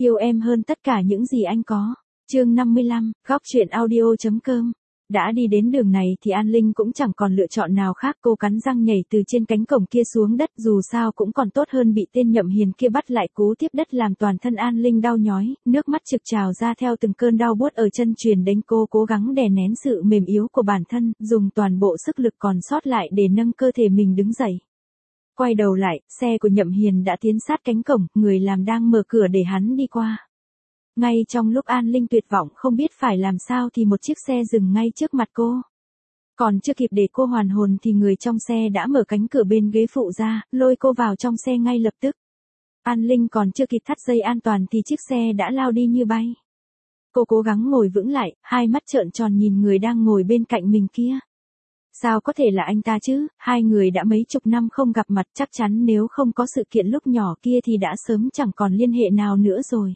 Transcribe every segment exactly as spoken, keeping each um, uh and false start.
Yêu em hơn tất cả những gì anh có. Chương năm mươi lăm, góc truyện audio.com. Đã đi đến đường này thì An Linh cũng chẳng còn lựa chọn nào khác, cô cắn răng nhảy từ trên cánh cổng kia xuống đất, dù sao cũng còn tốt hơn bị tên Nhậm Hiền kia bắt lại cú tiếp đất làm toàn thân An Linh đau nhói, nước mắt trực trào ra theo từng cơn đau buốt ở chân truyền đến, cô cố gắng đè nén sự mềm yếu của bản thân, dùng toàn bộ sức lực còn sót lại để nâng cơ thể mình đứng dậy. Quay đầu lại, xe của Nhậm Hiền đã tiến sát cánh cổng, người làm đang mở cửa để hắn đi qua. Ngay trong lúc An Linh tuyệt vọng không biết phải làm sao thì một chiếc xe dừng ngay trước mặt cô. Còn chưa kịp để cô hoàn hồn thì người trong xe đã mở cánh cửa bên ghế phụ ra, lôi cô vào trong xe ngay lập tức. An Linh còn chưa kịp thắt dây an toàn thì chiếc xe đã lao đi như bay. Cô cố gắng ngồi vững lại, hai mắt trợn tròn nhìn người đang ngồi bên cạnh mình kia. Sao có thể là anh ta chứ, hai người đã mấy chục năm không gặp mặt, chắc chắn nếu không có sự kiện lúc nhỏ kia thì đã sớm chẳng còn liên hệ nào nữa rồi.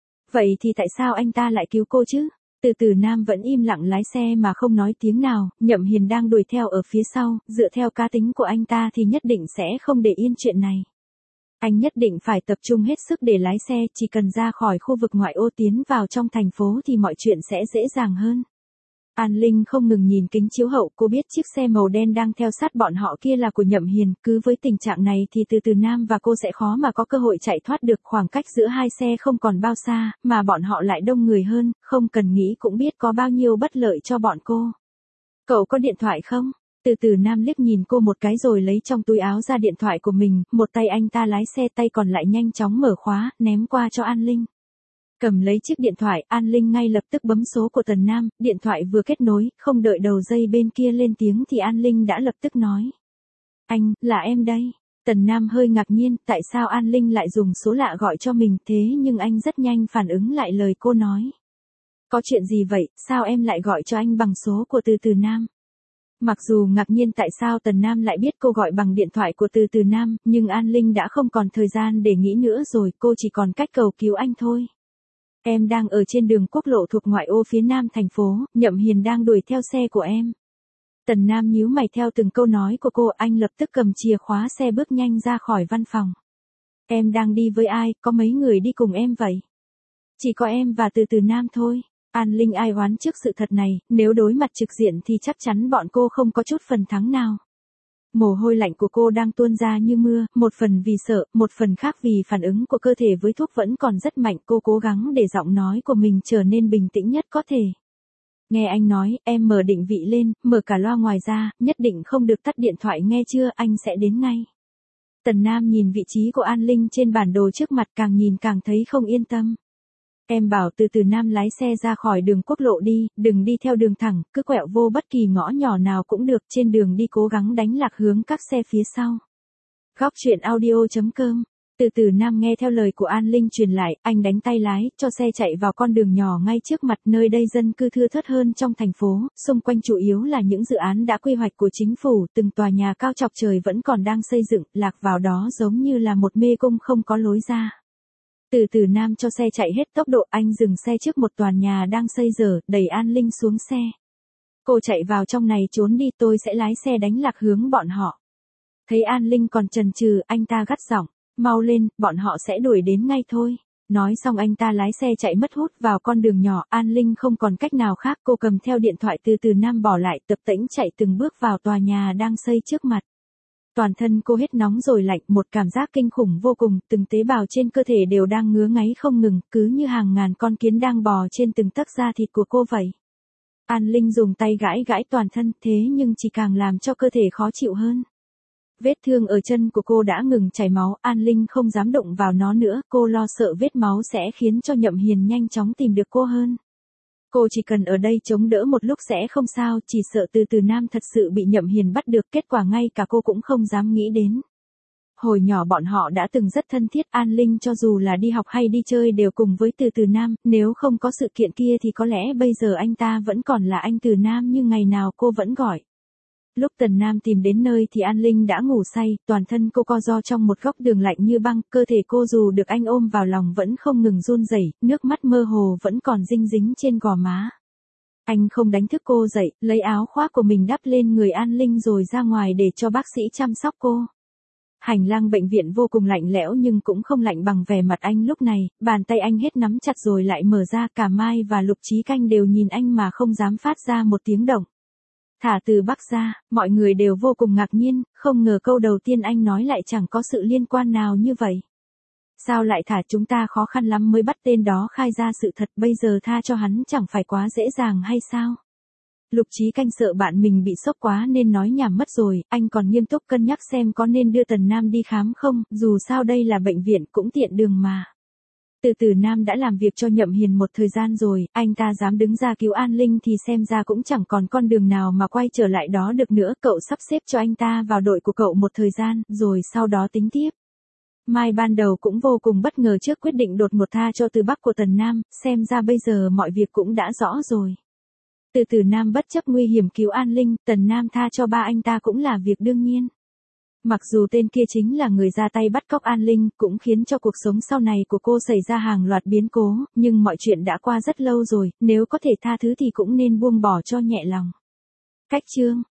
Vậy thì tại sao anh ta lại cứu cô chứ? Từ Từ Nam vẫn im lặng lái xe mà không nói tiếng nào, Nhậm Hiền đang đuổi theo ở phía sau, dựa theo cá tính của anh ta thì nhất định sẽ không để yên chuyện này. Anh nhất định phải tập trung hết sức để lái xe, chỉ cần ra khỏi khu vực ngoại ô tiến vào trong thành phố thì mọi chuyện sẽ dễ dàng hơn. An Linh không ngừng nhìn kính chiếu hậu, cô biết chiếc xe màu đen đang theo sát bọn họ kia là của Nhậm Hiền, cứ với tình trạng này thì Từ Từ Nam và cô sẽ khó mà có cơ hội chạy thoát được, khoảng cách giữa hai xe không còn bao xa, mà bọn họ lại đông người hơn, không cần nghĩ cũng biết có bao nhiêu bất lợi cho bọn cô. Cậu có điện thoại không? Từ Từ Nam liếc nhìn cô một cái rồi lấy trong túi áo ra điện thoại của mình, một tay anh ta lái xe, tay còn lại nhanh chóng mở khóa, ném qua cho An Linh. Cầm lấy chiếc điện thoại, An Linh ngay lập tức bấm số của Tần Nam, điện thoại vừa kết nối, không đợi đầu dây bên kia lên tiếng thì An Linh đã lập tức nói. Anh, là em đây. Tần Nam hơi ngạc nhiên, tại sao An Linh lại dùng số lạ gọi cho mình, thế nhưng anh rất nhanh phản ứng lại lời cô nói. Có chuyện gì vậy, sao em lại gọi cho anh bằng số của Từ Từ Nam? Mặc dù ngạc nhiên tại sao Tần Nam lại biết cô gọi bằng điện thoại của Từ Từ Nam, nhưng An Linh đã không còn thời gian để nghĩ nữa rồi, cô chỉ còn cách cầu cứu anh thôi. Em đang ở trên đường quốc lộ thuộc ngoại ô phía nam thành phố, Nhậm Hiền đang đuổi theo xe của em. Tần Nam nhíu mày theo từng câu nói của cô, anh lập tức cầm chìa khóa xe bước nhanh ra khỏi văn phòng. Em đang đi với ai, có mấy người đi cùng em vậy? Chỉ có em và Từ Từ Nam thôi. An Linh ai oán trước sự thật này, nếu đối mặt trực diện thì chắc chắn bọn cô không có chút phần thắng nào. Mồ hôi lạnh của cô đang tuôn ra như mưa, một phần vì sợ, một phần khác vì phản ứng của cơ thể với thuốc vẫn còn rất mạnh, cô cố gắng để giọng nói của mình trở nên bình tĩnh nhất có thể. Nghe anh nói, em mở định vị lên, mở cả loa ngoài ra, nhất định không được tắt điện thoại nghe chưa, anh sẽ đến ngay. Tần Nam nhìn vị trí của An Linh trên bản đồ trước mặt, càng nhìn càng thấy không yên tâm. Em bảo Từ Từ Nam lái xe ra khỏi đường quốc lộ đi, đừng đi theo đường thẳng, cứ quẹo vô bất kỳ ngõ nhỏ nào cũng được, trên đường đi cố gắng đánh lạc hướng các xe phía sau. Góc truyện audio.com. Từ Từ Nam nghe theo lời của An Linh truyền lại, anh đánh tay lái, cho xe chạy vào con đường nhỏ ngay trước mặt, nơi đây dân cư thưa thớt hơn trong thành phố, xung quanh chủ yếu là những dự án đã quy hoạch của chính phủ, từng tòa nhà cao chọc trời vẫn còn đang xây dựng, lạc vào đó giống như là một mê cung không có lối ra. Từ Từ Nam cho xe chạy hết tốc độ, anh dừng xe trước một tòa nhà đang xây dở, đẩy An Linh xuống xe. Cô chạy vào trong này trốn đi, tôi sẽ lái xe đánh lạc hướng bọn họ. Thấy An Linh còn chần chừ, anh ta gắt giọng, mau lên, bọn họ sẽ đuổi đến ngay thôi. Nói xong anh ta lái xe chạy mất hút vào con đường nhỏ, An Linh không còn cách nào khác, cô cầm theo điện thoại Từ Từ Nam bỏ lại, tập tễnh chạy từng bước vào tòa nhà đang xây trước mặt. Toàn thân cô hết nóng rồi lạnh, một cảm giác kinh khủng vô cùng, từng tế bào trên cơ thể đều đang ngứa ngáy không ngừng, cứ như hàng ngàn con kiến đang bò trên từng tấc da thịt của cô vậy. An Linh dùng tay gãi gãi toàn thân, thế nhưng chỉ càng làm cho cơ thể khó chịu hơn. Vết thương ở chân của cô đã ngừng chảy máu, An Linh không dám động vào nó nữa, cô lo sợ vết máu sẽ khiến cho Nhậm Hiền nhanh chóng tìm được cô hơn. Cô chỉ cần ở đây chống đỡ một lúc sẽ không sao, chỉ sợ Từ Từ Nam thật sự bị Nhậm Hiền bắt được, kết quả ngay cả cô cũng không dám nghĩ đến. Hồi nhỏ bọn họ đã từng rất thân thiết, An Linh cho dù là đi học hay đi chơi đều cùng với Từ Từ Nam, nếu không có sự kiện kia thì có lẽ bây giờ anh ta vẫn còn là anh Từ Nam như ngày nào cô vẫn gọi. Lúc Tần Nam tìm đến nơi thì An Linh đã ngủ say, toàn thân cô co ro trong một góc đường lạnh như băng, cơ thể cô dù được anh ôm vào lòng vẫn không ngừng run rẩy, nước mắt mơ hồ vẫn còn dinh dính trên gò má. Anh không đánh thức cô dậy, lấy áo khoác của mình đắp lên người An Linh rồi ra ngoài để cho bác sĩ chăm sóc cô. Hành lang bệnh viện vô cùng lạnh lẽo nhưng cũng không lạnh bằng vẻ mặt anh lúc này, bàn tay anh hết nắm chặt rồi lại mở ra, cả Mai và Lục Chí Canh đều nhìn anh mà không dám phát ra một tiếng động. Thả từ Bắc ra, mọi người đều vô cùng ngạc nhiên, không ngờ câu đầu tiên anh nói lại chẳng có sự liên quan nào như vậy. Sao lại thả, chúng ta khó khăn lắm mới bắt tên đó khai ra sự thật, bây giờ tha cho hắn chẳng phải quá dễ dàng hay sao? Lục Chí Canh sợ bạn mình bị sốc quá nên nói nhảm mất rồi, anh còn nghiêm túc cân nhắc xem có nên đưa Tần Nam đi khám không, dù sao đây là bệnh viện cũng tiện đường mà. Từ Từ Nam đã làm việc cho Nhậm Hiền một thời gian rồi, anh ta dám đứng ra cứu An Linh thì xem ra cũng chẳng còn con đường nào mà quay trở lại đó được nữa, cậu sắp xếp cho anh ta vào đội của cậu một thời gian, rồi sau đó tính tiếp. Mai ban đầu cũng vô cùng bất ngờ trước quyết định đột ngột tha cho Từ Bắc của Tần Nam, xem ra bây giờ mọi việc cũng đã rõ rồi. Từ Từ Nam bất chấp nguy hiểm cứu An Linh, Tần Nam tha cho ba anh ta cũng là việc đương nhiên. Mặc dù tên kia chính là người ra tay bắt cóc An Linh, cũng khiến cho cuộc sống sau này của cô xảy ra hàng loạt biến cố, nhưng mọi chuyện đã qua rất lâu rồi, nếu có thể tha thứ thì cũng nên buông bỏ cho nhẹ lòng. Cách chương